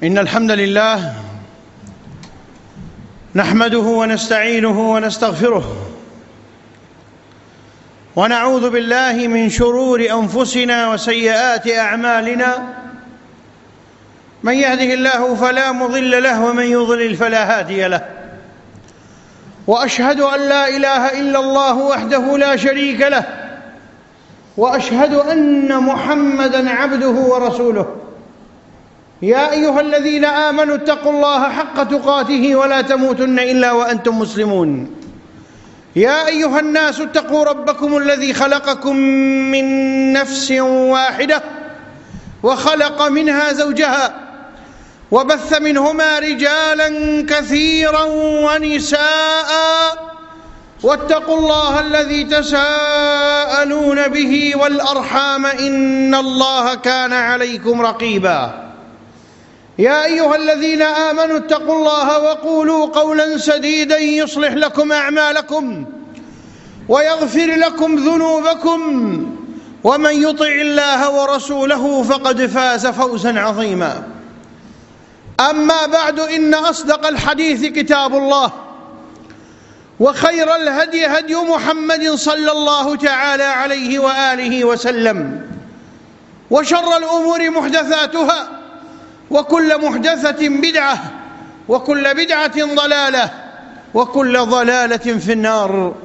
إن الحمد لله نحمده ونستعينه ونستغفره ونعوذ بالله من شرور أنفسنا وسيئات أعمالنا. من يهده الله فلا مضل له ومن يضلل فلا هادي له، وأشهد أن لا إله إلا الله وحده لا شريك له، وأشهد أن محمدًا عبده ورسوله. يا أيها الذين آمنوا اتقوا الله حق تقاته ولا تموتن إلا وأنتم مسلمون. يا أيها الناس اتقوا ربكم الذي خلقكم من نفس واحدة وخلق منها زوجها وبث منهما رجالا كثيرا ونساء، واتقوا الله الذي تساءلون به والأرحام إن الله كان عليكم رقيبا. يا أيها الذين آمنوا اتقوا الله وقولوا قولا سديدا يصلح لكم أعمالكم ويغفر لكم ذنوبكم، ومن يطع الله ورسوله فقد فاز فوزا عظيما. أما بعد، إن أصدق الحديث كتاب الله، وخير الهدي هدي محمد صلى الله تعالى عليه وآله وسلم، وشر الأمور محدثاتها، وكل محدثة بدعة، وكل بدعة ضلالة، وكل ضلالة في النار.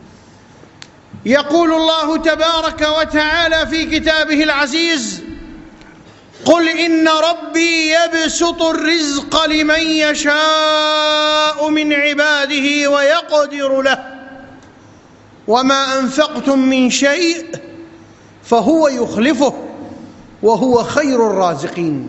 يقول الله تبارك وتعالى في كتابه العزيز: قل إن ربي يبسط الرزق لمن يشاء من عباده ويقدر له، وما أنفقتم من شيء فهو يخلفه وهو خير الرازقين.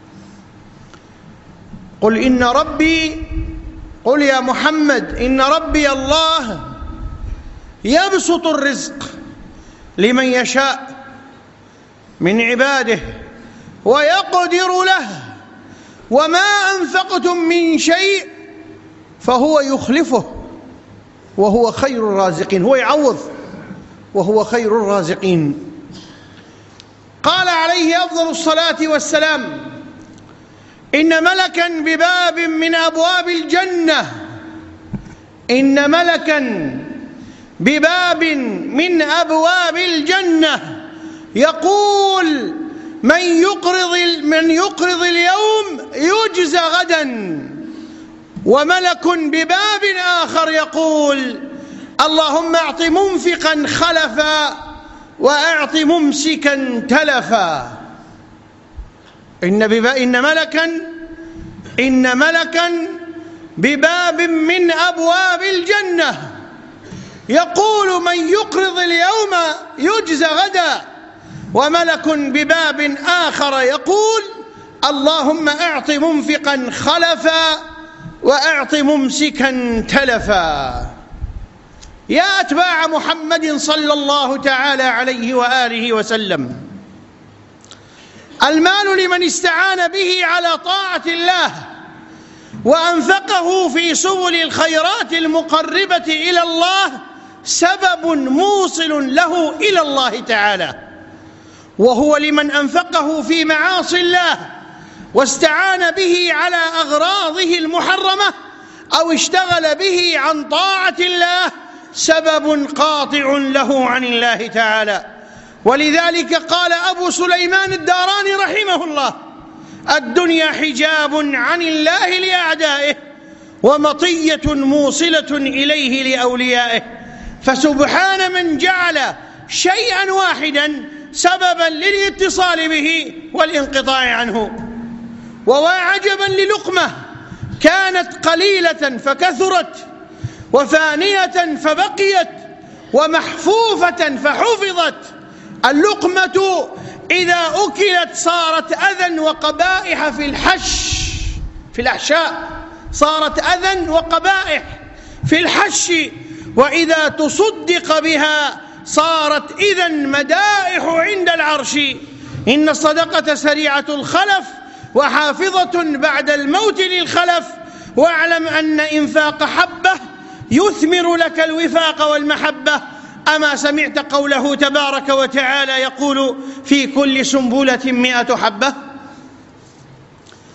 قل إن ربي، قل يا محمد إن ربي الله يبسط الرزق لمن يشاء من عباده ويقدر له، وما أنفقتم من شيء فهو يخلفه وهو خير الرازقين. هو يعوض وهو خير الرازقين. قال عليه أفضل الصلاة والسلام: إن ملكا بباب من أبواب الجنة، إن ملكا بباب من أبواب الجنة يقول: من يقرض اليوم يجزى غدا. وملك بباب آخر يقول: اللهم أعط منفقا خلفا وأعط ممسكا تلفا. إن ملكا بباب من أبواب الجنة يقول: من يقرض اليوم يجزى غدا. وملك بباب آخر يقول: اللهم أعط منفقا خلفا وأعط ممسكا تلفا. يا أتباع محمد صلى الله تعالى عليه وآله وسلم، المال لمن استعان به على طاعة الله وأنفقه في سبل الخيرات المقربة إلى الله سبب موصل له إلى الله تعالى، وهو لمن أنفقه في معاصي الله واستعان به على أغراضه المحرمة أو اشتغل به عن طاعة الله سبب قاطع له عن الله تعالى. ولذلك قال أبو سليمان الداراني رحمه الله: الدنيا حجاب عن الله لأعدائه ومطية موصلة إليه لأوليائه، فسبحان من جعل شيئا واحدا سببا للاتصال به والانقطاع عنه. وعجبا للقمة كانت قليلة فكثرت، وفانية فبقيت، ومحفوفة فحفظت. اللقمة إذا أكلت صارت أذى وقبائح في الأحشاء، صارت أذى وقبائح في الحش، وإذا تصدق بها صارت إذن مدائح عند العرش. إن الصدقة سريعة الخلف وحافظة بعد الموت للخلف، واعلم أن إنفاق حبة يثمر لك الوفاق والمحبة. أما سمعت قوله تبارك وتعالى يقول: في كل سنبلة 100 حبة؟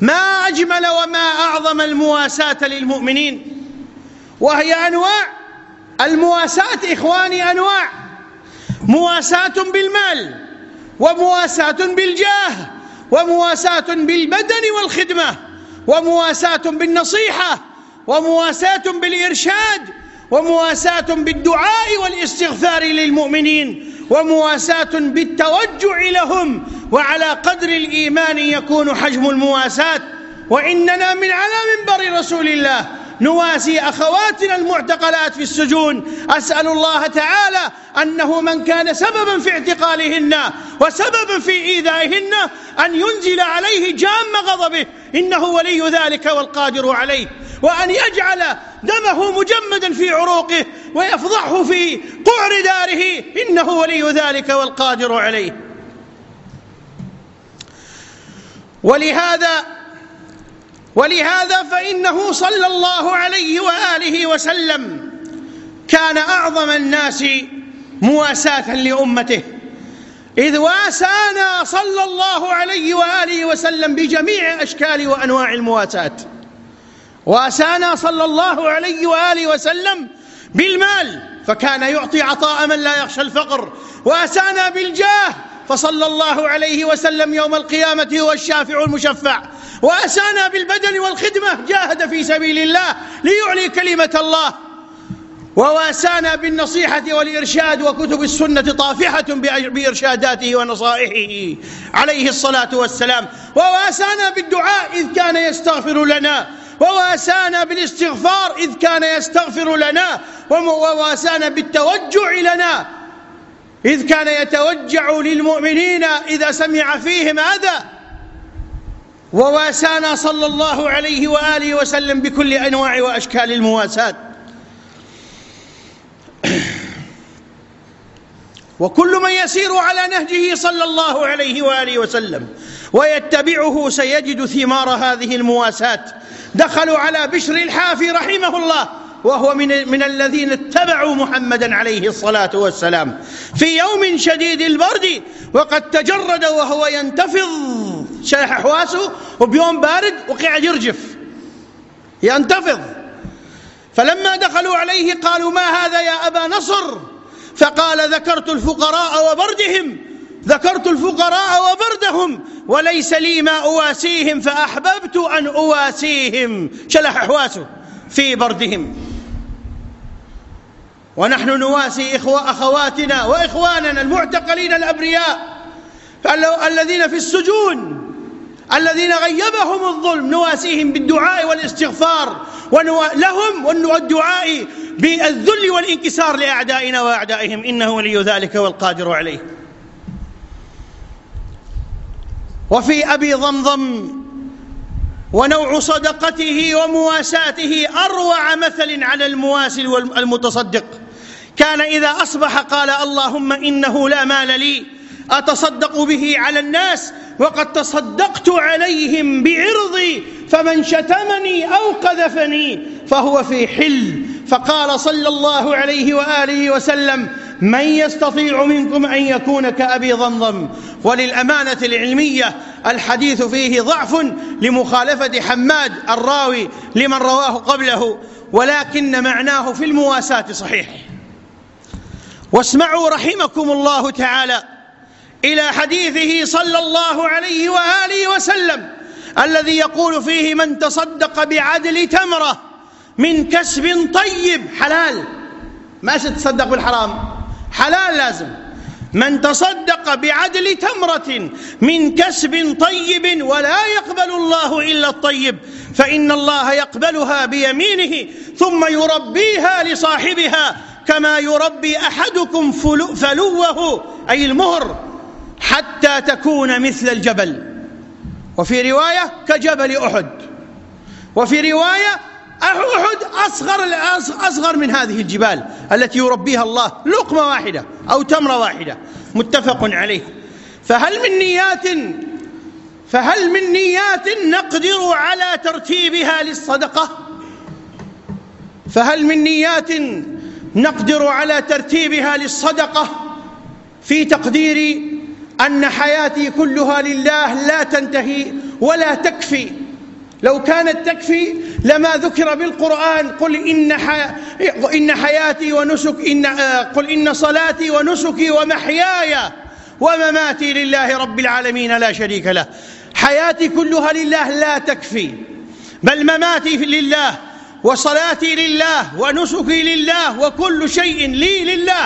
ما أجمل وما أعظم المواساة للمؤمنين، وهي أنواع. المواساة إخواني أنواع: مواساة بالمال، ومواساة بالجاه، ومواساة بالبدن والخدمة، ومواساة بالنصيحة، ومواساة بالإرشاد، ومواساة بالدعاء والاستغفار للمؤمنين، ومواساة بالتوجع لهم. وعلى قدر الإيمان يكون حجم المواساة. وإننا على منبر رسول الله نواسي أخواتنا المعتقلات في السجون. أسأل الله تعالى أنه من كان سببا في اعتقالهن وسببا في إيذائهن أن ينزل عليه جام غضبه، إنه ولي ذلك والقادر عليه، وأن يجعل دمه مجمدا في عروقه ويفضحه في قعر داره، إنه ولي ذلك والقادر عليه. ولهذا فإنه صلى الله عليه وآله وسلم كان أعظم الناس مواساة لأمته، إذ واسانا صلى الله عليه وآله وسلم بجميع أشكال وأنواع المواساة. واسانا صلى الله عليه وآله وسلم بالمال، فكان يعطي عطاء من لا يخشى الفقر. واسانا بالجاه، فصلى الله عليه وسلم يوم القيامة هو الشافع المشفع. وأسانا بالبدن والخدمة، جاهد في سبيل الله ليعلي كلمة الله. وواسانا بالنصيحة والإرشاد، وكتب السنة طافحة بإرشاداته ونصائحه عليه الصلاة والسلام. وواسانا بالدعاء إذ كان يستغفر لنا، وواسانا بالاستغفار إذ كان يستغفر لنا، وواسانا بالتوجع لنا إذ كان يتوجع للمؤمنين إذا سمع فيهم أذى. وواسانا صلى الله عليه وآله وسلم بكل أنواع وأشكال المواساة. وكل من يسير على نهجه صلى الله عليه وآله وسلم ويتبعه سيجد ثمار هذه المواساة. دخلوا على بشر الحافي رحمه الله، وهو من الذين اتبعوا محمدا عليه الصلاة والسلام، في يوم شديد البرد وقد تجرد وهو ينتفض، شلح حواسه، وبيوم بارد وقعد يرجف ينتفض. فلما دخلوا عليه قالوا: ما هذا يا أبا نصر؟ فقال: ذكرت الفقراء وبردهم، وليس لي ما أواسيهم فأحببت أن أواسيهم. شلح حواسه في بردهم. ونحن نواسي أخواتنا وإخواننا المعتقلين الأبرياء الذين في السجون، الذين غيبهم الظلم، نواسيهم بالدعاء والاستغفار لهم، والدعاء بالذل والانكسار لأعدائنا وأعدائهم، إنه ولي ذلك والقادر عليه. وفي أبي ضمضم ونوع صدقته ومواساته أروع مثل على المواسي المتصدق. كان إذا أصبح قال: اللهم إنه لا مال لي أتصدق به على الناس، وقد تصدقت عليهم بعرضي، فمن شتمني أو قذفني فهو في حل. فقال صلى الله عليه وآله وسلم: من يستطيع منكم أن يكون كأبي ضمضم. وللأمانة العلمية الحديث فيه ضعف لمخالفة حماد الراوي لمن رواه قبله، ولكن معناه في المواساة صحيح. واسمعوا رحمكم الله تعالى إلى حديثه صلى الله عليه وآله وسلم الذي يقول فيه: من تصدق بعدل تمرة من كسب طيب، حلال، ما تتصدق بالحرام، حلال لازم. من تصدق بعدل تمرة من كسب طيب ولا يقبل الله إلا الطيب، فإن الله يقبلها بيمينه ثم يربيها لصاحبها كما يربي أحدكم فلوه، أي المهر، حتى تكون مثل الجبل. وفي رواية: كجبل أحد. وفي رواية: أحد أصغر من هذه الجبال التي يربيها الله، لقمة واحدة أو تمرة واحدة، متفق عليه. فهل من نيات نقدر على ترتيبها للصدقة؟ فهل من نيات نقدر على ترتيبها للصدقة في تقدير أن حياتي كلها لله لا تنتهي ولا تكفي لو كانت تكفي لما ذكر بالقرآن قل إن حياتي ونسك قل إن صلاتي ونسكي ومحياي ومماتي لله رب العالمين لا شريك له. حياتي كلها لله لا تكفي، بل مماتي لله وصلاتي لله ونسكي لله وكل شيء لي لله،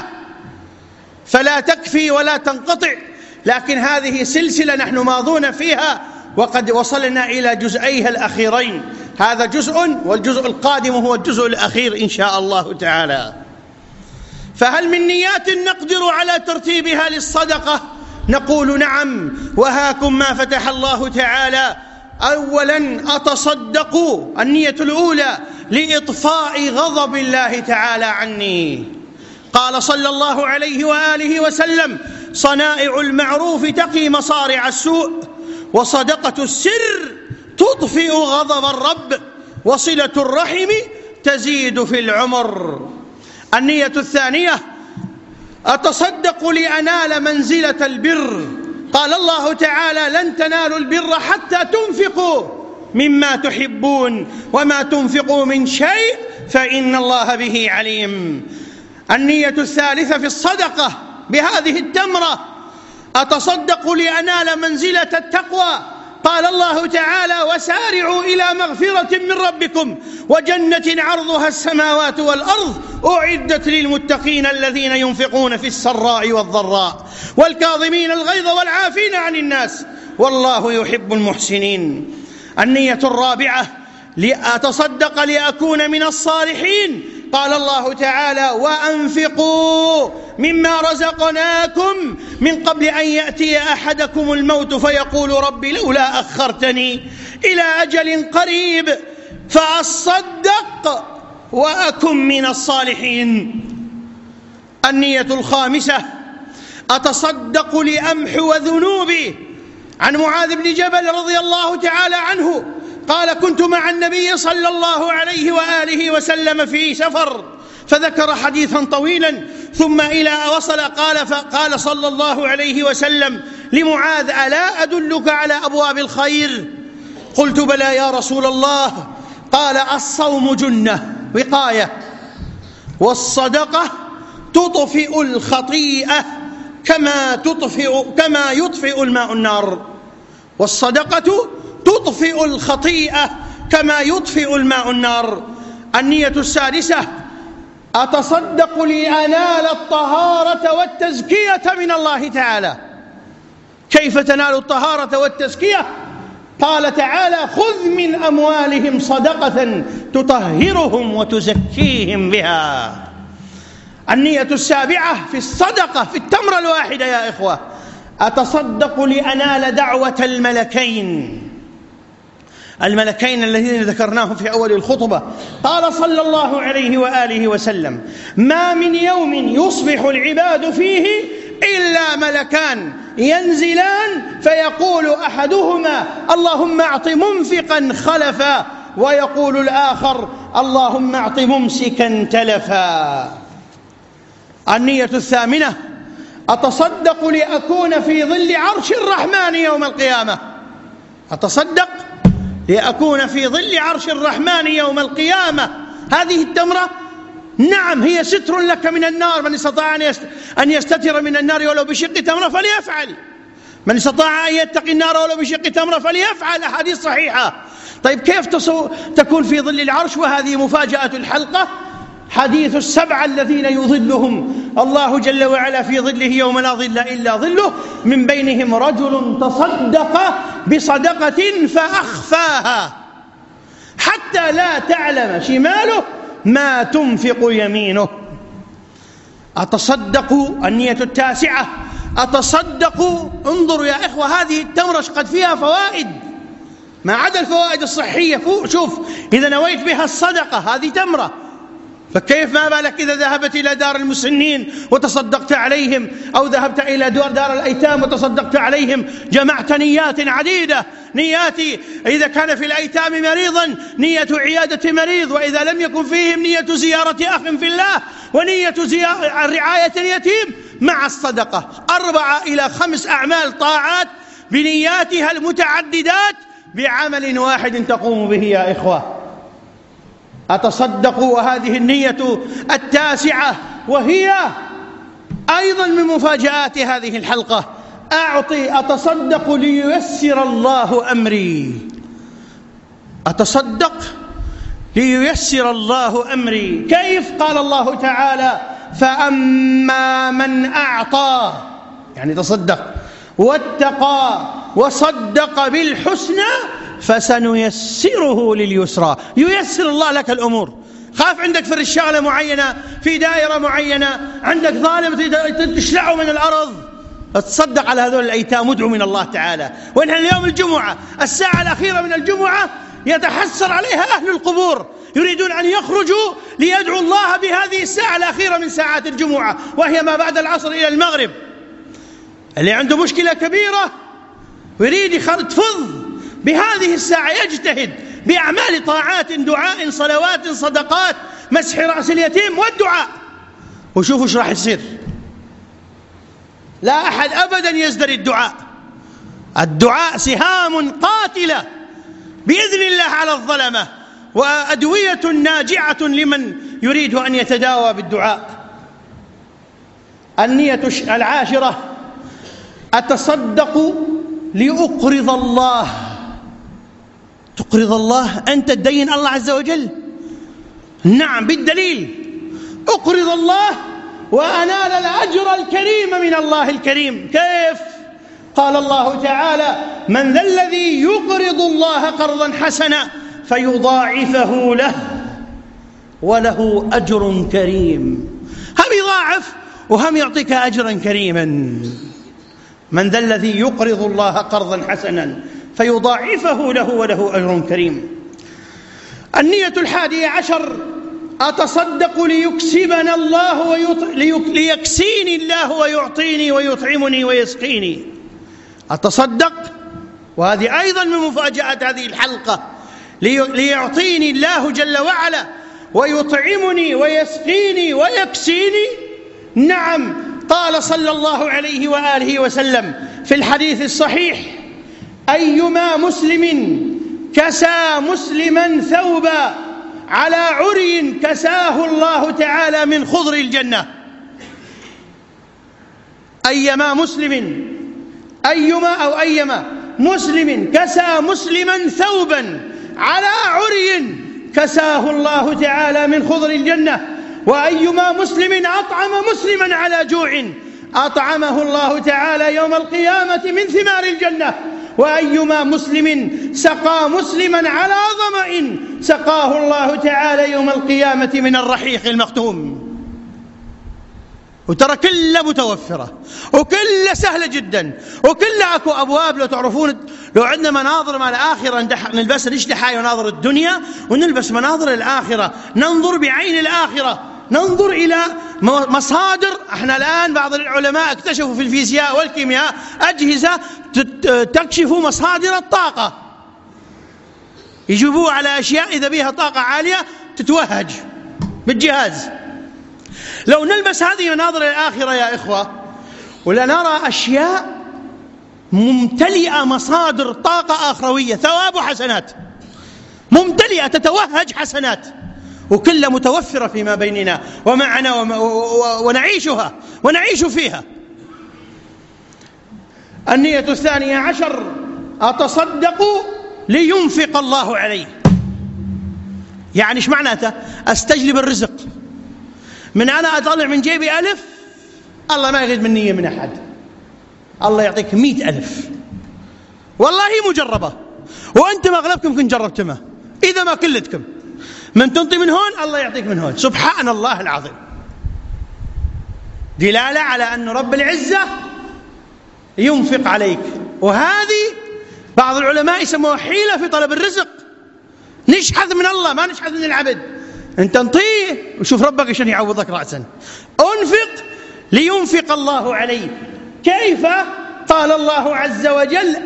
فلا تكفي ولا تنقطع. لكن هذه سلسلة نحن ماضون فيها، وقد وصلنا إلى جزئيها الأخيرين، هذا جزء والجزء القادم هو الجزء الأخير إن شاء الله تعالى. فهل من نيات نقدر على ترتيبها للصدقة؟ نقول نعم، وهاكم ما فتح الله تعالى. أولا أتصدق، النية الأولى لإطفاء غضب الله تعالى عني. قال صلى الله عليه وآله وسلم: صنائع المعروف تقي مصارع السوء، وصدقة السر تطفئ غضب الرب، وصلة الرحم تزيد في العمر. النية الثانية أتصدق لأنال منزلة البر. قال الله تعالى: لن تنالوا البر حتى تنفقوا مما تحبون وما تنفقوا من شيء فإن الله به عليم. النية الثالثة في الصدقة بهذه التمرة: أتصدق لأنال منزلة التقوى. قال الله تعالى: وسارعوا إلى مغفرة من ربكم وجنة عرضها السماوات والأرض أعدت للمتقين الذين ينفقون في السراء والضراء والكاظمين الغيظ والعافين عن الناس والله يحب المحسنين. النية الرابعة: لأتصدق لأكون من الصالحين. قال الله تعالى: وأنفقوا مما رزقناكم من قبل أن يأتي أحدكم الموت فيقول رب لولا أخرتني إلى أجل قريب فأصدق وأكن من الصالحين. النية الخامسة: أتصدق لأمحو ذنوبي. عن معاذ بن جبل رضي الله تعالى عنه قال: كنت مع النبي صلى الله عليه وآله وسلم في سفر، فذكر حديثا طويلا ثم إلى وصل قال صلى الله عليه وسلم لمعاذ: ألا أدلك على أبواب الخير؟ قلت: بلى يا رسول الله. قال: الصوم جنة وقاية، والصدقة تطفئ الخطيئة كما يطفئ الماء النار. والصدقة تطفئ الخطيئة كما يطفئ الماء النار. النية السادسة: أتصدق لأنال الطهارة والتزكية من الله تعالى. كيف تنال الطهارة والتزكية؟ قال تعالى: خذ من أموالهم صدقة تطهرهم وتزكيهم بها. النية السابعة في الصدقة في التمرة الواحدة يا إخوة: أتصدق لأنال دعوة الملكين الذين ذكرناهم في أول الخطبة. قال صلى الله عليه وآله وسلم: ما من يوم يصبح العباد فيه إلا ملكان ينزلان فيقول أحدهما: اللهم أعط منفقا خلفا، ويقول الآخر: اللهم أعط ممسكا تلفا. النية الثامنة: أتصدق لأكون في ظل عرش الرحمن يوم القيامة. أتصدق لأكون في ظل عرش الرحمن يوم القيامة. هذه التمرة نعم هي ستر لك من النار، من استطاع أن يستتر من النار ولو بشق تمرة فليفعل، من استطاع أن يتقي النار ولو بشق تمرة فليفعل. أحاديث صحيحة. طيب كيف تكون في ظل العرش؟ وهذه مفاجأة الحلقة: حديث السبعة الذين يظلهم الله جل وعلا في ظله يوم لا ظل إلا ظله، من بينهم رجل تصدق بصدقة فأخفاها حتى لا تعلم شماله ما تنفق يمينه. أتصدق. النية التاسعة: أتصدق. انظروا يا إخوة، هذه التمرة قد فيها فوائد ما عدا الفوائد الصحية. شوف، إذا نويت بها الصدقة هذه تمرة، فكيف ما بالك إذا ذهبت إلى دار المسنين وتصدقت عليهم، أو ذهبت إلى دار الأيتام وتصدقت عليهم؟ جمعت نيات عديدة. نياتي إذا كان في الأيتام مريضا نية عيادة مريض، وإذا لم يكن فيهم نية زيارة أخ في الله، ونية رعاية اليتيم مع الصدقة. 4 إلى 5 أعمال طاعات بنياتها المتعددات بعمل واحد تقوم به يا إخوة. أتصدق، وهذه النية التاسعة، وهي أيضا من مفاجآت هذه الحلقة: أتصدق لييسر الله أمري. أتصدق لييسر الله أمري. كيف؟ قال الله تعالى: فأما من أعطى، يعني تصدق، واتقى وصدق بالحسنى فسنيسره لليسرى. ييسر الله لك الأمور. خاف عندك في الشغلة معينة، في دائرة معينة، عندك ظالم تشلعه من الأرض، تصدق على هذول الأيتام وادعو من الله تعالى. ونحن اليوم الجمعة، الساعة الأخيرة من الجمعة يتحسر عليها أهل القبور، يريدون أن يخرجوا ليدعوا الله بهذه الساعة الأخيرة من ساعات الجمعة، وهي ما بعد العصر إلى المغرب. اللي عنده مشكلة كبيرة ويريد يتفض بهذه الساعة، يجتهد بأعمال طاعات، دعاء، صلوات، صدقات، مسح رأس اليتيم والدعاء، وشوفوا ايش راح يصير. لا أحد أبدا يزدري الدعاء. الدعاء سهام قاتلة بإذن الله على الظلمة، وأدوية ناجعة لمن يريد أن يتداوى بالدعاء. النية العاشرة: أتصدق لأقرض الله. تقرض الله، أنت تدين الله عز وجل؟ نعم، بالدليل. أقرض الله وأنال الأجر الكريم من الله الكريم. كيف؟ قال الله تعالى: من ذا الذي يقرض الله قرضا حسنا فيضاعفه له وله أجر كريم. هم يضاعف وهم يعطيك أجرا كريما. من ذا الذي يقرض الله قرضا حسنا فيضاعفه له وله أجر كريم. النية 11: أتصدق ليكسبنا الله ليكسيني الله ويعطيني ويطعمني ويسقيني. أتصدق، وهذه أيضا من مفاجآت هذه الحلقة، ليعطيني الله جل وعلا ويطعمني ويسقيني ويكسيني. نعم، قال صلى الله عليه وآله وسلم في الحديث الصحيح: أيما مسلم كسى مسلما ثوبا على عري كساه الله تعالى من خضر الجنة. أيما مسلم كسى مسلما ثوبا على عري كساه الله تعالى من خضر الجنة. وأيما مسلم أطعم مسلما على جوع أطعمه الله تعالى يوم القيامة من ثمار الجنة. وأيما مسلم سقى مسلما على ظمأ سقاه الله تعالى يوم القيامة من الرحيق المختوم. وترى كلها متوفرة، وكلها سهلة جدا، وكلها أكو أبواب. لو تعرفون، لو عندنا مناظر مع الآخرة نلبس نشتحي مناظر الدنيا ونلبس مناظر الآخرة، ننظر بعين الآخرة، ننظر إلى مصادر. احنا الآن بعض العلماء اكتشفوا في الفيزياء والكيمياء أجهزة تكشف مصادر الطاقة، يجيبوها على أشياء إذا بيها طاقة عالية تتوهج بالجهاز. لو نلبس هذه مناظر الآخرة يا إخوة، ولا نرى أشياء ممتلئة مصادر طاقة آخروية، ثواب وحسنات، ممتلئة تتوهج حسنات، وكلها متوفرة فيما بيننا ومعنا ونعيشها ونعيش فيها. النية 12: أتصدق لينفق الله عليه. يعني ايش معناته؟ استجلب الرزق، من أنا أطلع من جيبي 1000، الله ما يريد مني من أحد، الله يعطيك 100,000. والله مجربة، وأنتم أغلبكم كنت جربتمها، إذا ما كلتكم من تنطي من هون الله يعطيك من هون. سبحان الله العظيم، دلالة على أن رب العزة ينفق عليك. وهذه بعض العلماء يسموها حيلة في طلب الرزق. نشحذ من الله، ما نشحذ من العبد. أنت انطيه وشوف ربك عشان يعوضك رأسا. أنفق لينفق الله عليك. كيف؟ قال الله عز وجل: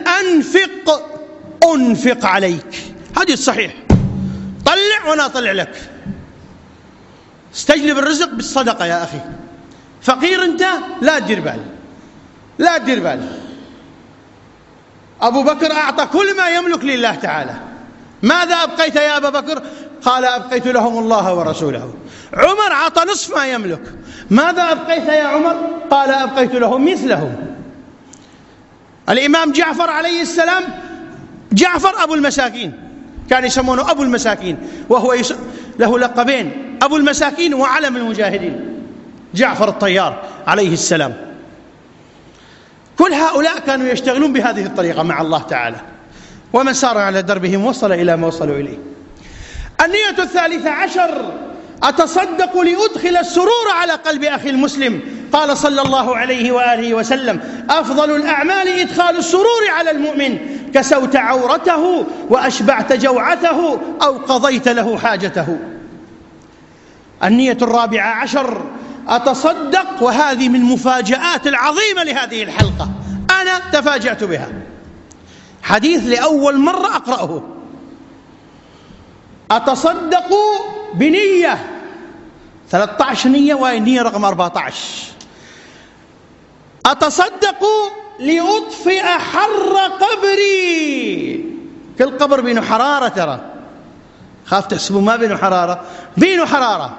أنفق عليك. حديث صحيح، طلع وأنا أطلع لك. استجلب الرزق بالصدقة يا أخي. فقير أنت، لا تدير بال، لا تدير بال. أبو بكر أعطى كل ما يملك لله تعالى. ماذا أبقيت يا أبا بكر؟ قال أبقيت لهم الله ورسوله. عمر أعطى نصف ما يملك. ماذا أبقيت يا عمر؟ قال أبقيت لهم مثله. الإمام جعفر عليه السلام، جعفر أبو المساكين، كان يسمونه أبو المساكين، وهو له لقبين: أبو المساكين وعلم المجاهدين، جعفر الطيار عليه السلام. كل هؤلاء كانوا يشتغلون بهذه الطريقة مع الله تعالى، ومن سار على دربهم وصل إلى ما وصلوا إليه. النية 13: أتصدق لأدخل السرور على قلب أخي المسلم. قال صلى الله عليه وآله وسلم: أفضل الأعمال إدخال السرور على المؤمن، كسوت عورته وأشبعت جوعته أو قضيت له حاجته. النية 14: أتصدق، وهذه من مفاجآت العظيمة لهذه الحلقة، أنا تفاجأت بها، حديث لأول مرة أقرأه. أتصدق بنية 13 نية، والنية رقم 14: أتصدق لأطفئ حر قبري. كل قبر بينه حرارة، ترى خاف تحسبوا ما بينه حرارة، بينه حرارة.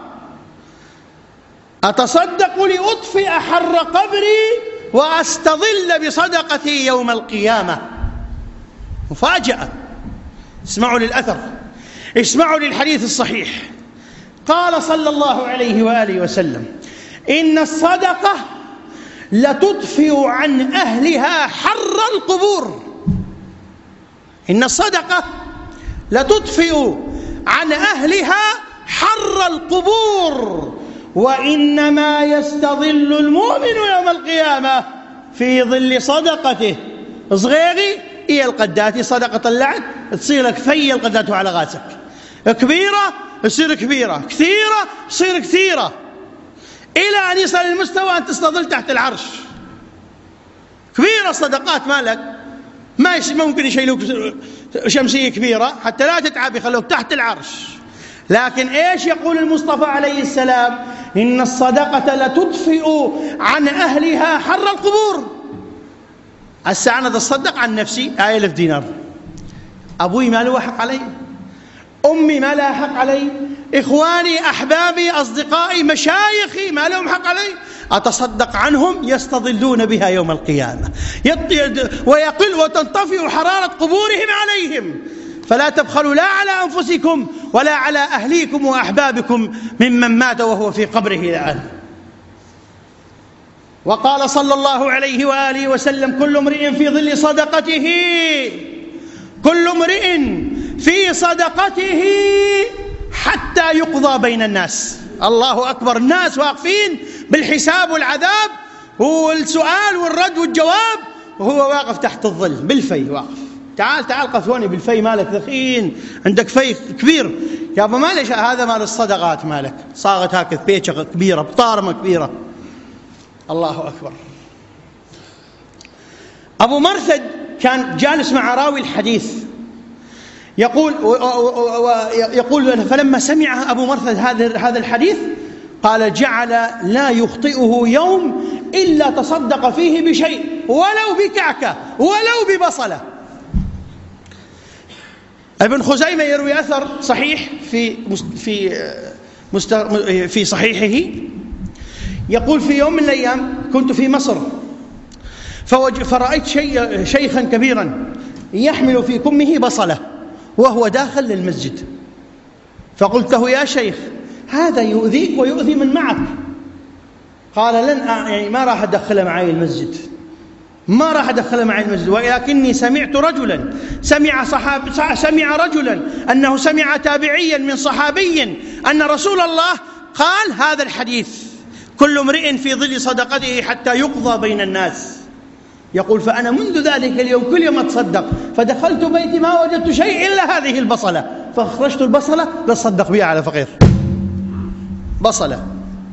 أتصدق لأطفئ حر قبري وأستظل بصدقتي يوم القيامة. مفاجأة. اسمعوا للأثر، اسمعوا للحديث الصحيح. قال صلى الله عليه وآله وسلم: إن الصدقة لتطفئ عن أهلها حر القبور. إن الصدقة لتطفئ عن أهلها حر القبور، وإنما يستظل المؤمن يوم القيامة في ظل صدقته. صغيري هي القداتي صدقة طلعت تصير لك في القداته على غاسك، كبيرة تصير كبيرة، كثيرة تصير كثيرة، إلى أن يصل المستوى أن تستظل تحت العرش. كبيرة الصدقات مالك، ما ممكن يشيلوك شمسية كبيرة حتى لا تتعب، يخلوك تحت العرش. لكن إيش يقول المصطفى عليه السلام؟ إن الصدقة لتطفئ عن أهلها حر القبور. هسه أنا أتصدق عن نفسي 1000 دينار، أبوي ما له حق علي، أمي ما لها حق علي، إخواني أحبابي أصدقائي مشايخي ما لهم حق علي، أتصدق عنهم يستظلون بها يوم القيامة، ويقل وتنطفئ حرارة قبورهم عليهم. فلا تبخلوا لا على أنفسكم ولا على أهليكم وأحبابكم ممن مات وهو في قبره الآن. وقال صلى الله عليه وآله وسلم: كل امرئ في ظل صدقته، كل امرئ في صدقته حتى يقضى بين الناس. الله أكبر، الناس واقفين بالحساب والعذاب والسؤال والرد والجواب، وهو واقف تحت الظل بالفي واقف. تعال تعال قفوني بالفي مالك ثخين، عندك في كبير يا أبا، مالش هذا مال الصدقات مالك، صاغت هكذا بيتشة كبيرة بطارمة كبيرة. الله أكبر. أبو مرثد كان جالس مع راوي الحديث، يقول فلما سمع أبو مرثد هذا الحديث قال: جعل لا يخطئه يوم إلا تصدق فيه بشيء، ولو بكعكة ولو ببصلة. ابن خزيمة يروي أثر صحيح في صحيحه، يقول: في يوم من الأيام كنت في مصر فرأيت شيخا كبيرا يحمل في كمه بصلة وهو داخل للمسجد، فقلت له: يا شيخ هذا يؤذيك ويؤذي من معك. قال: يعني ما راح أدخله معي المسجد، ما راح أدخله معي المسجد، ولكني سمعت رجلا سمع رجلا أنه سمع تابعيا من صحابي أن رسول الله قال هذا الحديث: كل امرئ في ظل صدقته حتى يقضى بين الناس. يقول: فأنا منذ ذلك اليوم كل يوم أتصدق، فدخلت بيتي ما وجدت شيء إلا هذه البصلة، فأخرجت البصلة لأتصدق بها على فقير. بصلة.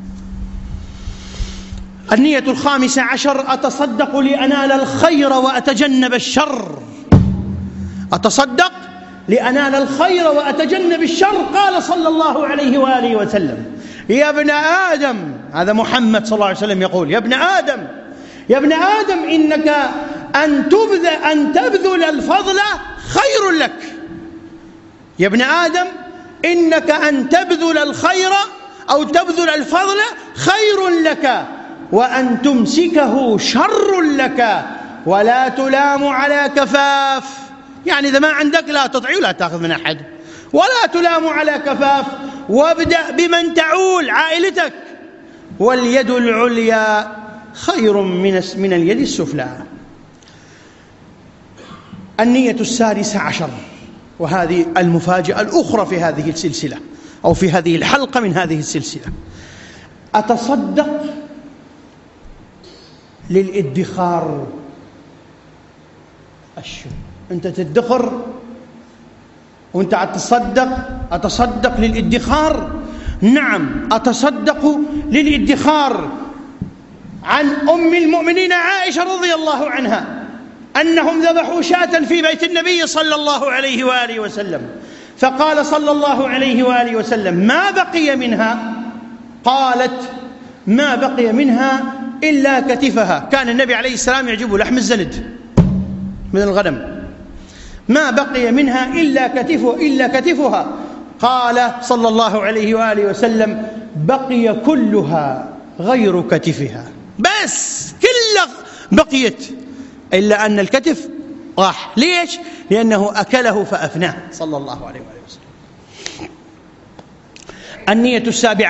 النية 15: أتصدق لأنال الخير وأتجنب الشر. أتصدق لأنال الخير وأتجنب الشر. قال صلى الله عليه وآله وسلم: يا ابن آدم، هذا محمد صلى الله عليه وسلم يقول: يا ابن آدم إنك أن تبذل الفضل خير لك. يا ابن آدم إنك أن تبذل الخير أو تبذل الفضل خير لك، وأن تمسكه شر لك، ولا تلام على كفاف. يعني إذا ما عندك لا تطعي ولا تأخذ من أحد، ولا تلام على كفاف، وابدأ بمن تعول عائلتك. واليد العليا خير من اليد السفلى. النية السادسة عشر، وهذه المفاجأة الأخرى في هذه السلسلة أو في هذه الحلقة من هذه السلسلة: أتصدق للإدخار. أنت تدخر وأنت أتصدق للإدخار. نعم، أتصدق للإدخار. عن أم المؤمنين عائشة رضي الله عنها أنهم ذبحوا شاة في بيت النبي صلى الله عليه وآله وسلم، فقال صلى الله عليه وآله وسلم: ما بقي منها؟ قالت: ما بقي منها إلا كتفها. كان النبي عليه السلام يعجبه لحم الزند من الغنم. ما بقي منها إلا كتفها. قال صلى الله عليه وآله وسلم: بقي كلها غير كتفها. بس كلها بقيت إلا أن الكتف راح. ليش؟ لأنه أكله فأفناه صلى الله عليه وآله وسلم. النية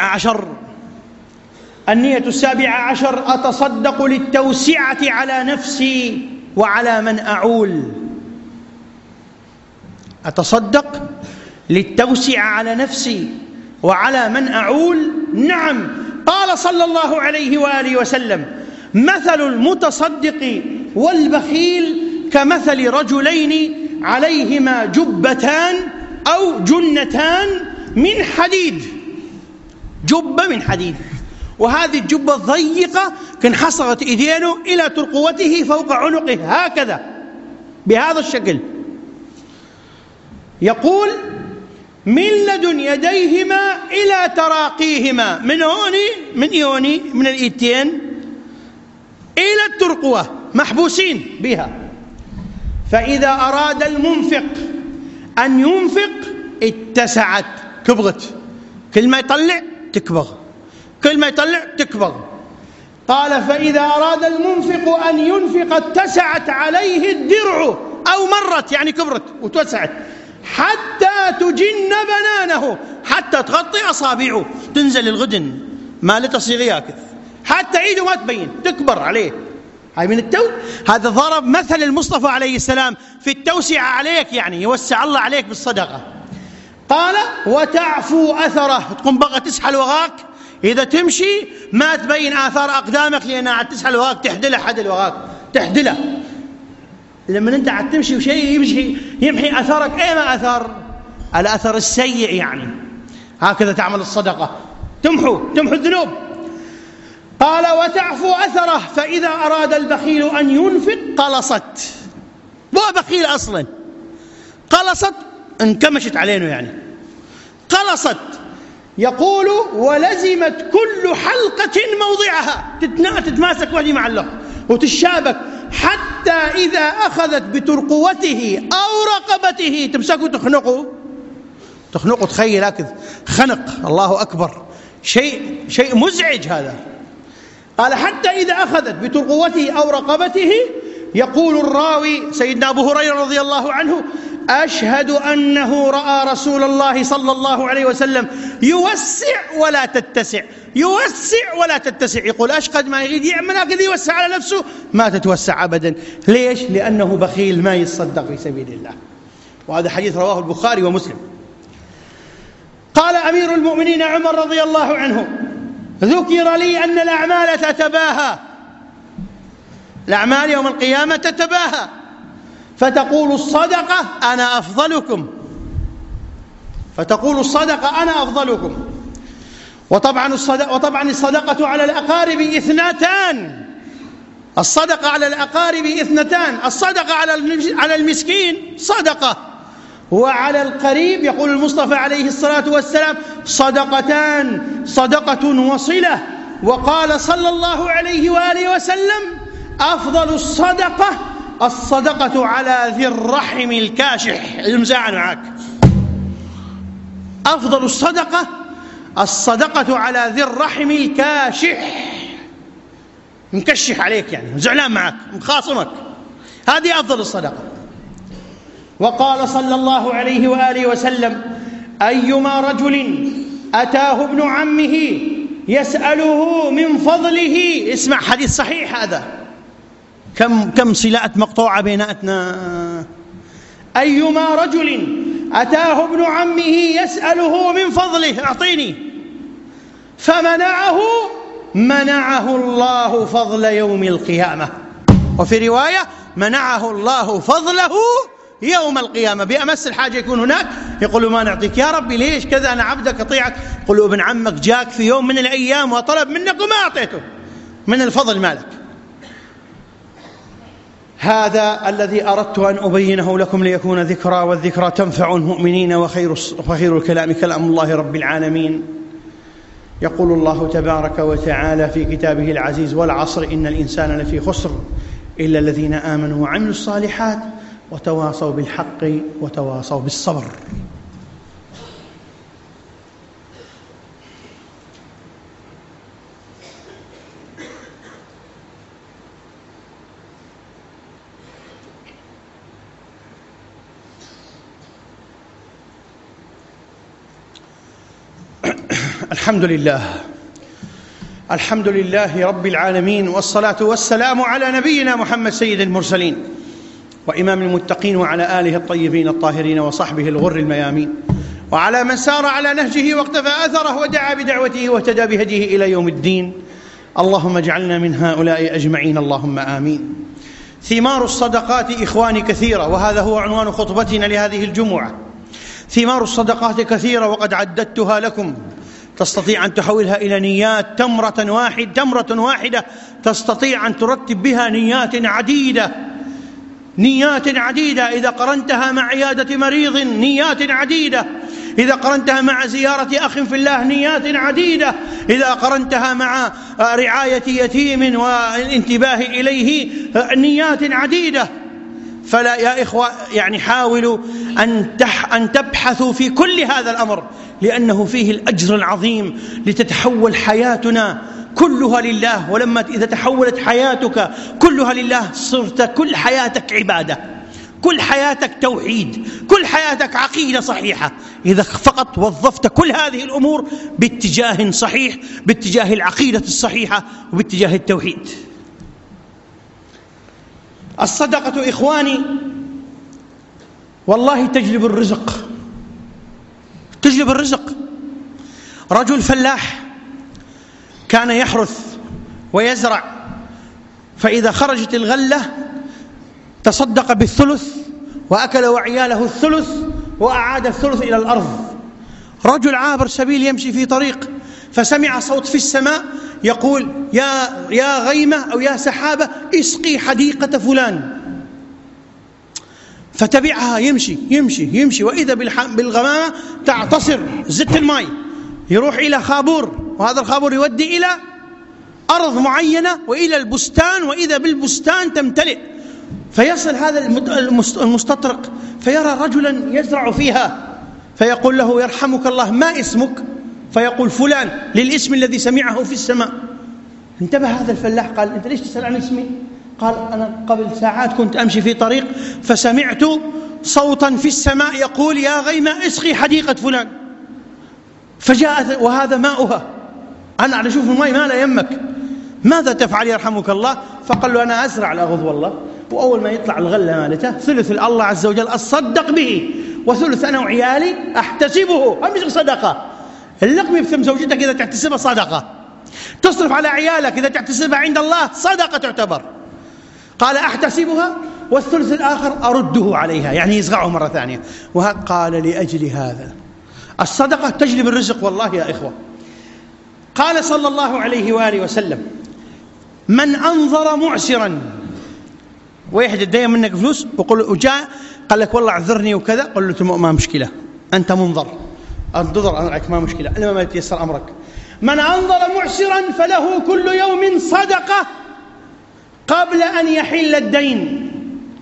السابعة عشر: أتصدق للتوسعة على نفسي وعلى من أعول. أتصدق للتوسعة على نفسي وعلى من أعول. نعم، قال صلى الله عليه وآله وسلم: مثل المتصدق والبخيل كمثل رجلين عليهما جبتان أو جنتان من حديد. جبة من حديد، وهذه الجبة الضيقة انحصرت إيدينه إلى ترقوته فوق عنقه هكذا بهذا الشكل. يقول: من لدن يديهما إلى تراقيهما، من الإيدين إلى الترقوة، محبوسين بها. فإذا أراد المنفق أن ينفق اتسعت، كبرت، كل ما يطلع تكبر، كل ما يطلع تكبر. قال: فإذا أراد المنفق أن ينفق اتسعت عليه الدرع، أو مرت يعني كبرت وتوسعت، حتى تجن بنانه، حتى تغطي أصابعه، تنزل الغدن ما لتصيغ ياكل، حتى عيده ما تبين، تكبر عليه. هاي من هذا ضرب مثل المصطفى عليه السلام في التوسعة عليك، يعني يوسع الله عليك بالصدقة. قال: وتعفو أثره، تقوم بقى تسحل وراك، إذا تمشي ما تبين آثار أقدامك لأنها عاد تسحل وراك، تحدله حد وراك، تحدله. لما أنت عاد تمشي وشيء يمحي أثرك، ما أثر؟ الأثر السيء يعني. هكذا تعمل الصدقة، تمحو الذنوب. قال: وتعفو أثره، فإذا أراد البخيل أن ينفق قلصت. مو بخيل أصلا، قلصت، انكمشت علينا يعني، قلصت. يقول: ولزمت كل حلقة موضعها، تتماسك وحدي مع الله وتشابك، حتى إذا أخذت بترقوته أو رقبته، تمسكه تخنقه، تخيل هكذا خنق، الله أكبر، شيء مزعج هذا. قال: حتى إذا أخذت بترقوته أو رقبته. يقول الراوي سيدنا أبو هريرة رضي الله عنه: أشهد أنه رأى رسول الله صلى الله عليه وسلم يوسع ولا تتسع، يوسع ولا تتسع. يقول: أشقد ما يريد يعمل هكذا يوسع على نفسه، ما تتوسع أبدا. ليش؟ لأنه بخيل، ما يتصدق في سبيل الله. وهذا حديث رواه البخاري ومسلم. قال أمير المؤمنين عمر رضي الله عنه: ذكر لي أن الأعمال تتباهى، الأعمال يوم القيامة تتباهى، فتقول الصدقة أنا أفضلكم، فتقول الصدقة أنا أفضلكم. وطبعا الصدقة على الأقارب اثنتان، الصدقة على الأقارب اثنتان، الصدقة على المسكين صدقة، وعلى القريب يقول المصطفى عليه الصلاة والسلام: صدقتان، صدقة وصلة. وقال صلى الله عليه وآله وسلم: أفضل الصدقة الصدقة على ذي الرحم الكاشح، المزاعل معك. أفضل الصدقة على ذي الرحم الكاشح، مكشح عليك يعني، زعلان معك، مخاصمك، هذه أفضل الصدقة. وقال صلى الله عليه وآله وسلم: أيما رجل أتاه ابن عمه يسأله من فضله، اسمع حديث صحيح هذا، كم صلات مقطوعة بيناتنا. أيما رجل أتاه ابن عمه يسأله من فضله، أعطيني، فمنعه، منعه الله فضل يوم القيامة. وفي رواية: منعه الله فضله يوم القيامة. بأمس الحاجة يكون هناك، يقول له: ما نعطيك يا ربي، ليش كذا، أنا عبدك أطيعك. يقول له: ابن عمك جاك في يوم من الأيام وطلب منك وما أعطيته، من الفضل مالك. هذا الذي أردت أن أبينه لكم ليكون ذكرى، والذكرى تنفع المؤمنين، وخير الكلام كلام الله رب العالمين. يقول الله تبارك وتعالى في كتابه العزيز: والعصر إن الإنسان لفي خسر إلا الذين آمنوا وعملوا الصالحات وتواصوا بالحق وتواصوا بالصبر. الحمد لله رب العالمين، والصلاة والسلام على نبينا محمد سيد المرسلين وإمام المتقين، وعلى آله الطيبين الطاهرين وصحبه الغر الميامين، وعلى من سار على نهجه واقتفى أثره ودعا بدعوته واهتدى بهديه إلى يوم الدين. اللهم اجعلنا من هؤلاء أجمعين، اللهم آمين. ثمار الصدقات إخواني كثيرة، وهذا هو عنوان خطبتنا لهذه الجمعة. ثمار الصدقات كثيرة وقد عددتها لكم، تستطيع أن تحولها إلى نيات. تمرة واحدة تستطيع أن ترتب بها نيات عديدة، إذا قرنتها مع عيادة مريض نيات عديدة، إذا قرنتها مع زيارة أخ في الله نيات عديدة، إذا قرنتها مع رعاية يتيم والانتباه إليه نيات عديدة. فلا يا إخوة، يعني حاولوا أن تبحثوا في كل هذا الأمر، لأنه فيه الأجر العظيم، لتتحول حياتنا كلها لله. ولما إذا تحولت حياتك كلها لله، صرت كل حياتك عبادة، كل حياتك توحيد، كل حياتك عقيدة صحيحة، إذا فقط وظفت كل هذه الأمور باتجاه صحيح، باتجاه العقيدة الصحيحة وباتجاه التوحيد. الصدقة إخواني والله تجلب الرزق. رجل فلاح كان يحرث ويزرع، فإذا خرجت الغلة تصدق بالثلث، وأكل وعياله الثلث، وأعاد الثلث إلى الأرض. رجل عابر سبيل يمشي في طريق، فسمع صوت في السماء يقول: يا غيمة أو يا سحابة اسقي حديقة فلان. فتبعها يمشي، وإذا بالغمامة تعتصر زت الماء، يروح إلى خابور، وهذا الخابور يودي إلى أرض معينة وإلى البستان، وإذا بالبستان تمتلئ، فيصل هذا المستطرق فيرى رجلا يزرع فيها، فيقول له: يرحمك الله، ما اسمك؟ فيقول: فلان، للاسم الذي سمعه في السماء. انتبه هذا الفلاح، قال: أنت ليش تسأل عن اسمي؟ قال: أنا قبل ساعات كنت أمشي في طريق فسمعت صوتا في السماء يقول: يا غيمة اسقي حديقة فلان. فجاءت وهذا ماؤها، أنا أشوف الماء ما لا يمك، ماذا تفعل يرحمك الله؟ فقال له: أنا أزرع الأغض والله، وأول ما يطلع الغلة مالته ثلث الله عز وجل أصدق به، وثلث أنا وعيالي أحتسبه، أمسك صدقة. اللقمة بثم زوجتك إذا تحتسبها صدقة، تصرف على عيالك إذا تحتسبها عند الله صدقة تعتبر. قال: أحتسبها، والثلث الآخر أرده عليها، يعني يزرعه مرة ثانية. قال: لأجل هذا الصدقة تجلب الرزق والله يا إخوة. قال صلى الله عليه وآله وسلم: من أنظر معسرا، واحد ادى منك فلوس وجاء قال لك: والله اعذرني وكذا، قل له: ما مشكلة، أنت منظر، انتظر أمرك، ما مشكلة، إنما ما يتيسر أمرك. من أنظر معسرا فله كل يوم صدقة قبل أن يحل الدين.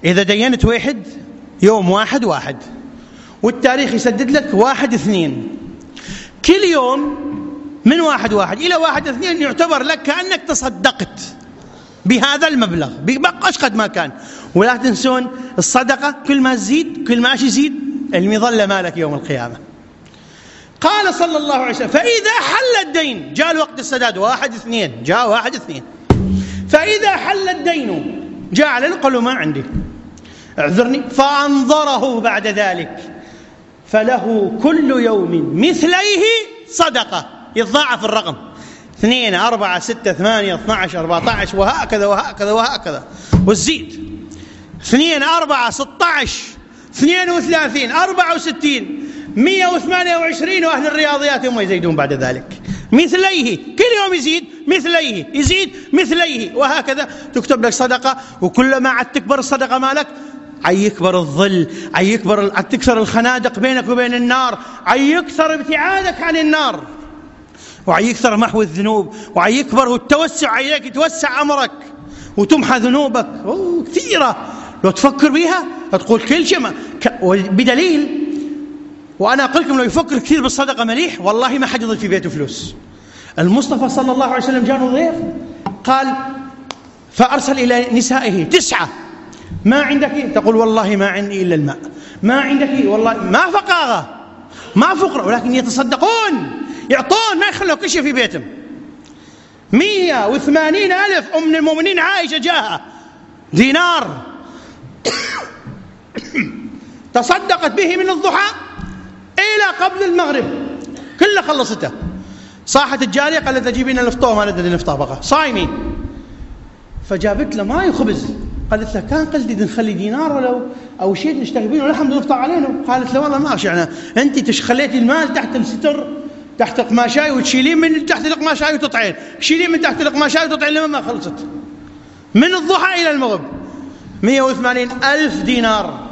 إذا دينت واحد يوم 1/1، والتاريخ يسدد لك 1/2، كل يوم من 1/1 إلى 1/2 يعتبر لك كأنك تصدقت بهذا المبلغ بقاش قد ما كان. ولا تنسون الصدقة كل ما تزيد كل ما يزيد المظلة مالك يوم القيامة. قال صلى الله عليه وسلم: فإذا حل الدين، جاء الوقت السداد 1/2، جاء 1/2، فإذا حل الدين جاء على قالوا ما عندي اعذرني، فأنظره بعد ذلك فله كل يوم مثليه صدقة، يتضاعف الرقم 2 4 6 8 12 14 وهكذا وهكذا وهكذا، وتزيد 2 4 16 32 64 128، وأهل الرياضيات هم يزيدون بعد ذلك مثليه، كل يوم يزيد مثليه، يزيد مثليه، وهكذا تكتب لك صدقة. وكلما عاد تكبر الصدقة مالك عي يكبر الظل، عي يكبر، عي تكثر الخنادق بينك وبين النار، عي يكثر ابتعادك عن النار، وعي يكثر محو الذنوب، وعي يكبر والتوسع عليك، يتوسع أمرك وتمحى ذنوبك كثيرة لو تفكر بها تقول كل شيء بدليل. وأنا أقول لكم لو يفكر كثير بالصدقة مليح والله ما حد يضل في بيته فلوس. المصطفى صلى الله عليه وسلم جاء ضيف قال فأرسل إلى نسائه 9: ما عندك؟ تقول والله ما عندي إلا الماء. ما عندك؟ والله ما فقاغة ما فقر، ولكن يتصدقون يعطون ما يخلوا كل شيء في بيتهم. 180,000 أم المؤمنين عائشة جاءها دينار تصدقت به من الضحى إلى قبل المغرب كله خلصته. صاحت الجارية قالت أجيبين الفطور، ما ندري الفطور بقى صايمين، فجابت له ماء وخبز، قالت له كان قلتي نخلي دينار ولو أو شيء نشتغلين ولحم نفطر علينا. قالت له والله ما أشعنا، أنت خليتي المال تحت الستر تحت قماشاي وتشيلين من تحت القماشاي وتطعين، تشيلين من تحت القماشاي وتطعين لما ما خلصت من الضحى إلى المغرب 180,000 دينار.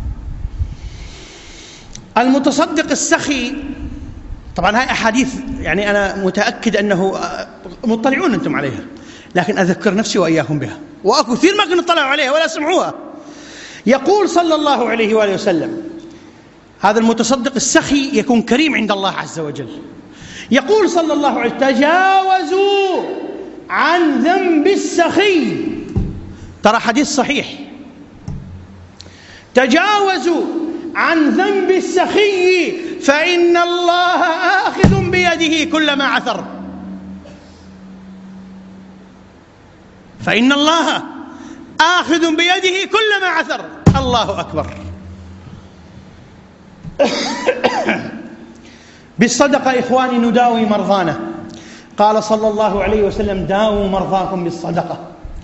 المتصدق السخي، طبعا هاي أحاديث يعني أنا متأكد أنه مطلعون أنتم عليها، لكن أذكر نفسي وإياكم بها، وأكو كثير ما كنت اطلعوا عليها ولا سمعوها. يقول صلى الله عليه وآله وسلم هذا المتصدق السخي يكون كريم عند الله عز وجل. يقول صلى الله عليه وسلم: تجاوزوا عن ذنب السخي، ترى حديث صحيح، تجاوزوا عن ذنب السخي فإن الله آخذ بيده كلما عثر، فإن الله آخذ بيده كلما عثر. الله أكبر. بالصدقة إخواني نداوي مرضانا. قال صلى الله عليه وسلم: داووا مرضاكم بالصدقة.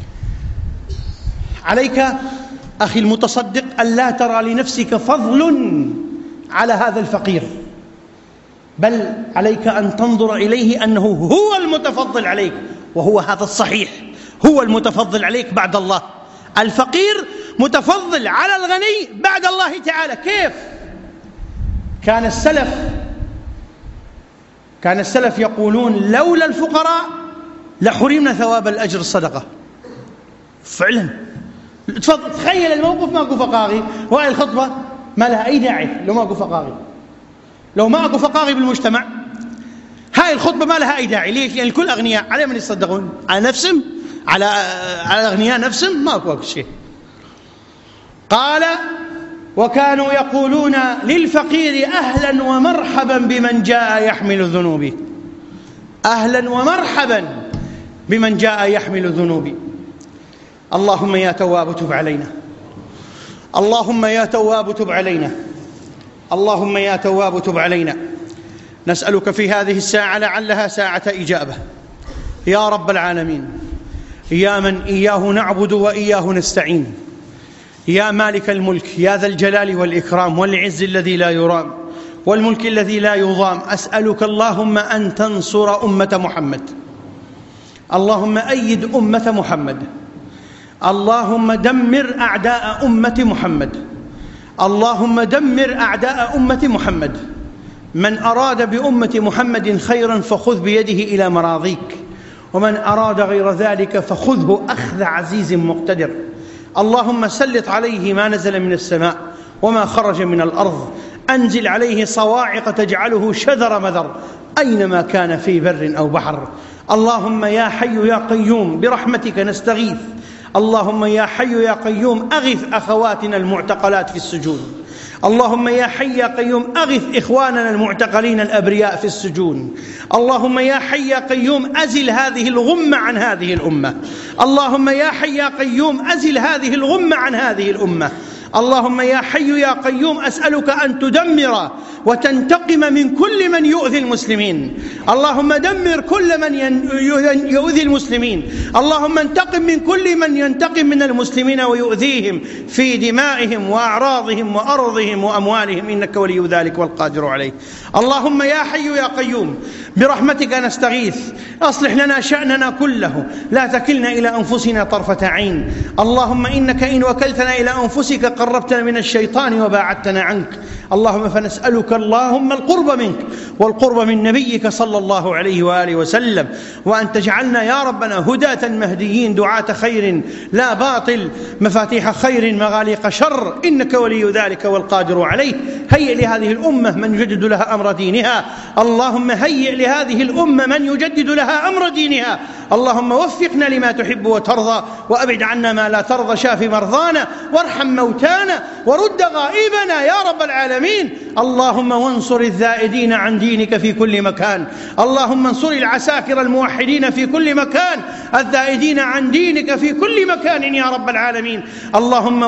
عليك أخي المتصدق ألا ترى لنفسك فضل على هذا الفقير، بل عليك أن تنظر إليه أنه هو المتفضل عليك، وهو هذا الصحيح، هو المتفضل عليك بعد الله. الفقير متفضل على الغني بعد الله تعالى. كيف؟ كان السلف يقولون: لولا الفقراء لحرمنا ثواب الأجر الصدقة. فعلا تخيل الموقف، ماكو فقاغي، وهاي الخطبة ما لها أي داعي لو ماكو فقاغي، لو ماكو فقاغي بالمجتمع هاي الخطبة ما لها أي داعي. ليش؟ لأن الكل أغنياء، على من يصدقون؟ على نفسهم، على الأغنياء نفسهم، ماكو شيء. قال: وكانوا يقولون للفقير: أهلا ومرحبا بمن جاء يحمل ذنوبي، أهلا ومرحبا بمن جاء يحمل ذنوبي. اللهم يا تواب تب علينا، اللهم يا تواب تب علينا، اللهم يا تواب تب علينا. نسألك في هذه الساعة لعلها ساعة إجابة يا رب العالمين، يا من إياه نعبد وإياه نستعين، يا مالك الملك، يا ذا الجلال والإكرام والعز الذي لا يرام والملك الذي لا يضام. أسألك اللهم أن تنصر أمة محمد، اللهم أيد أمة محمد، اللهم دمر أعداء أمة محمد، اللهم دمر أعداء أمة محمد. من أراد بأمة محمد خيرا فخذ بيده إلى مراضيك، ومن أراد غير ذلك فخذه أخذ عزيز مقتدر. اللهم سلط عليه ما نزل من السماء وما خرج من الأرض، أنزل عليه صواعق تجعله شذر مذر أينما كان في بر أو بحر. اللهم يا حي يا قيوم برحمتك نستغيث. اللهم يا حي يا قيوم أغث أخواتنا المعتقلات في السجون. اللهم يا حي يا قيوم أغث إخواننا المعتقلين الأبرياء في السجون. اللهم يا حي يا قيوم أزل هذه الغمة عن هذه الأمة. اللهم يا حي يا قيوم أزل هذه الغمة عن هذه الأمة. اللهم يا حي يا قيوم أسألك أن تدمر وتنتقم من كل من يؤذي المسلمين. اللهم دمر كل من يؤذي المسلمين. اللهم انتقم من كل من ينتقم من المسلمين ويؤذيهم في دمائهم وأعراضهم وأرضهم وأموالهم، إنك ولي ذلك والقادر عليه. اللهم يا حي يا قيوم برحمتك نستغيث، أصلح لنا شأننا كله، لا تكلنا إلى أنفسنا طرفة عين. اللهم إنك إن وكلتنا إلى أنفسك قربتنا من الشيطان وباعدتنا عنك. اللهم فنسألك اللهم القرب منك والقرب من نبيك صلى الله عليه وآله وسلم، وأن تجعلنا يا ربنا هداة مهديين دعاة خير لا باطل، مفاتيح خير مغاليق شر، إنك ولي ذلك والقادر عليه. هيئ لهذه الأمة من يجدد لها أمر دينها. اللهم هيئ لهذه الأمة من يجدد لها أمر دينها. اللهم وفقنا لما تحب وترضى، وأبعد عنا ما لا ترضى. شاف مرضانا وارحم موتانا ورد غائبنا يا رب العالمين. اللهم وانصر الذائدين عن دينك في كل مكان. اللهم انصر العساكر الموحدين في كل مكان، الذائدين عن دينك في كل مكان يا رب العالمين. اللهم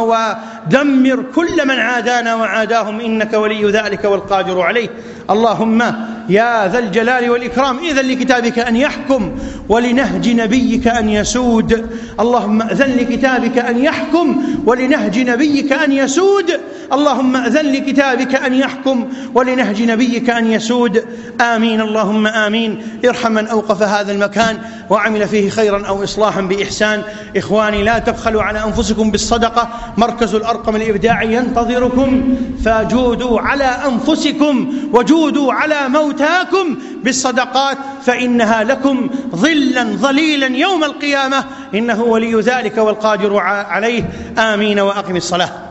ودمر كل من عادانا وعاداهم، إنك ولي ذلك والقادر عليه. اللهم يا ذا الجلال والإكرام إذن لكتابك أن يحكم ولنهج نبيك أن يسود. اللهم أذن لكتابك أن يحكم ولنهج نبيك أن يسود. اللهم أذن لكتابك أن يحكم ولنهج نبيك أن يسود. آمين اللهم آمين. ارحم من أوقف هذا المكان وعمل فيه خيرا أو إصلاحا بإحسان. إخواني لا تبخلوا على أنفسكم بالصدقة، مركز الأرقم الإبداعي ينتظركم، فجودوا على أنفسكم وجودوا على موتاكم بالصدقات، فإنها لكم ظلا ظليلا يوم القيامة، إنه ولي ذلك والقادر عليه. آمين. وأقم الصلاة.